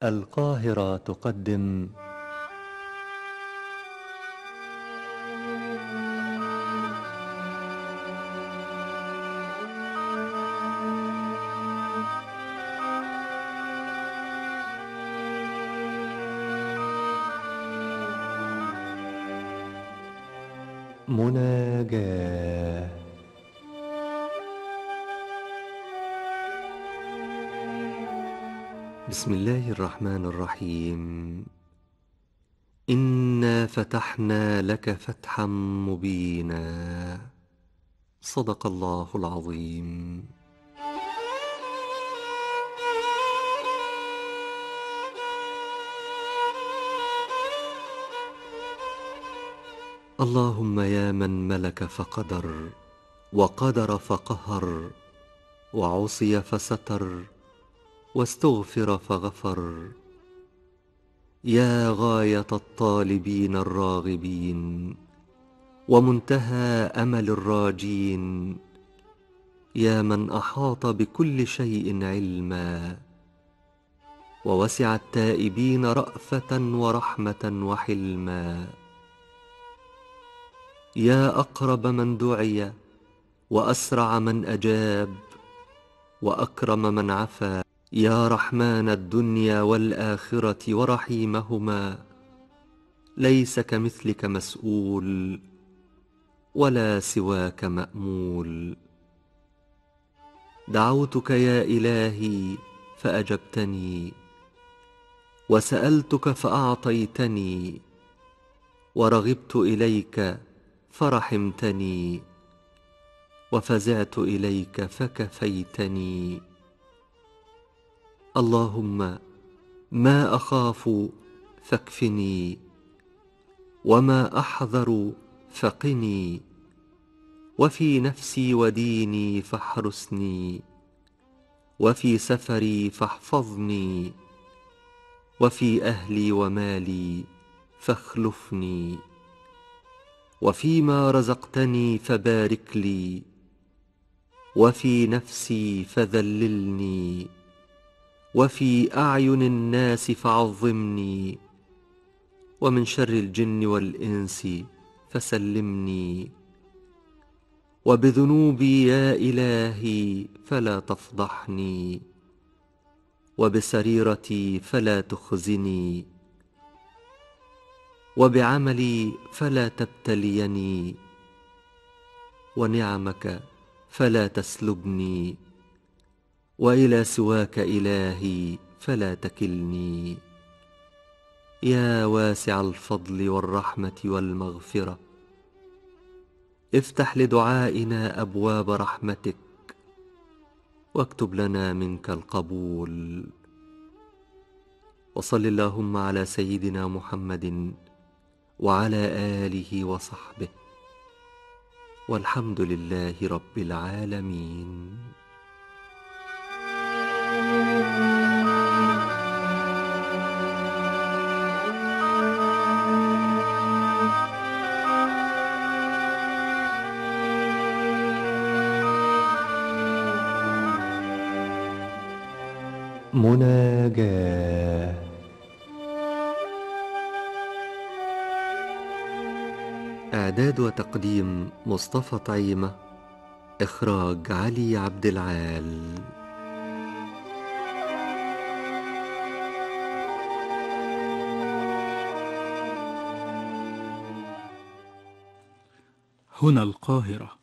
القاهرة تقدم مناجاة. بسم الله الرحمن الرحيم. إنا فتحنا لك فتحا مبينا. صدق الله العظيم. اللهم يا من ملك فقدر، وقدر فقهر، وعصي فستر، واستغفر فغفر. يا غاية الطالبين الراغبين، ومنتهى أمل الراجين، يا من أحاط بكل شيء علما، ووسع التائبين رأفة ورحمة وحلما. يا أقرب من دعي، وأسرع من أجاب، وأكرم من عفا. يا رحمن الدنيا والآخرة ورحيمهما، ليس كمثلك مسؤول، ولا سواك مأمول. دعوتك يا إلهي فأجبتني، وسألتك فأعطيتني، ورغبت إليك فرحمتني، وفزعت إليك فكفيتني. اللهم ما أخاف فاكفني، وما أحذر فقني، وفي نفسي وديني فاحرسني، وفي سفري فاحفظني، وفي أهلي ومالي فاخلفني، وفيما رزقتني فبارك لي، وفي نفسي فذللني، وفي أعين الناس فعظمني، ومن شر الجن والإنس فسلمني. وبذنوبي يا إلهي فلا تفضحني، وبسريرتي فلا تخزني، وبعملي فلا تبتليني، ونعمك فلا تسلبني، وإلى سواك إلهي فلا تكلني. يا واسع الفضل والرحمة والمغفرة، افتح لدعائنا أبواب رحمتك، واكتب لنا منك القبول. وصل اللهم على سيدنا محمد وعلى آله وصحبه، والحمد لله رب العالمين. مناجاة. إعداد وتقديم مصطفى طعيمة. إخراج علي عبد العال. هنا القاهرة.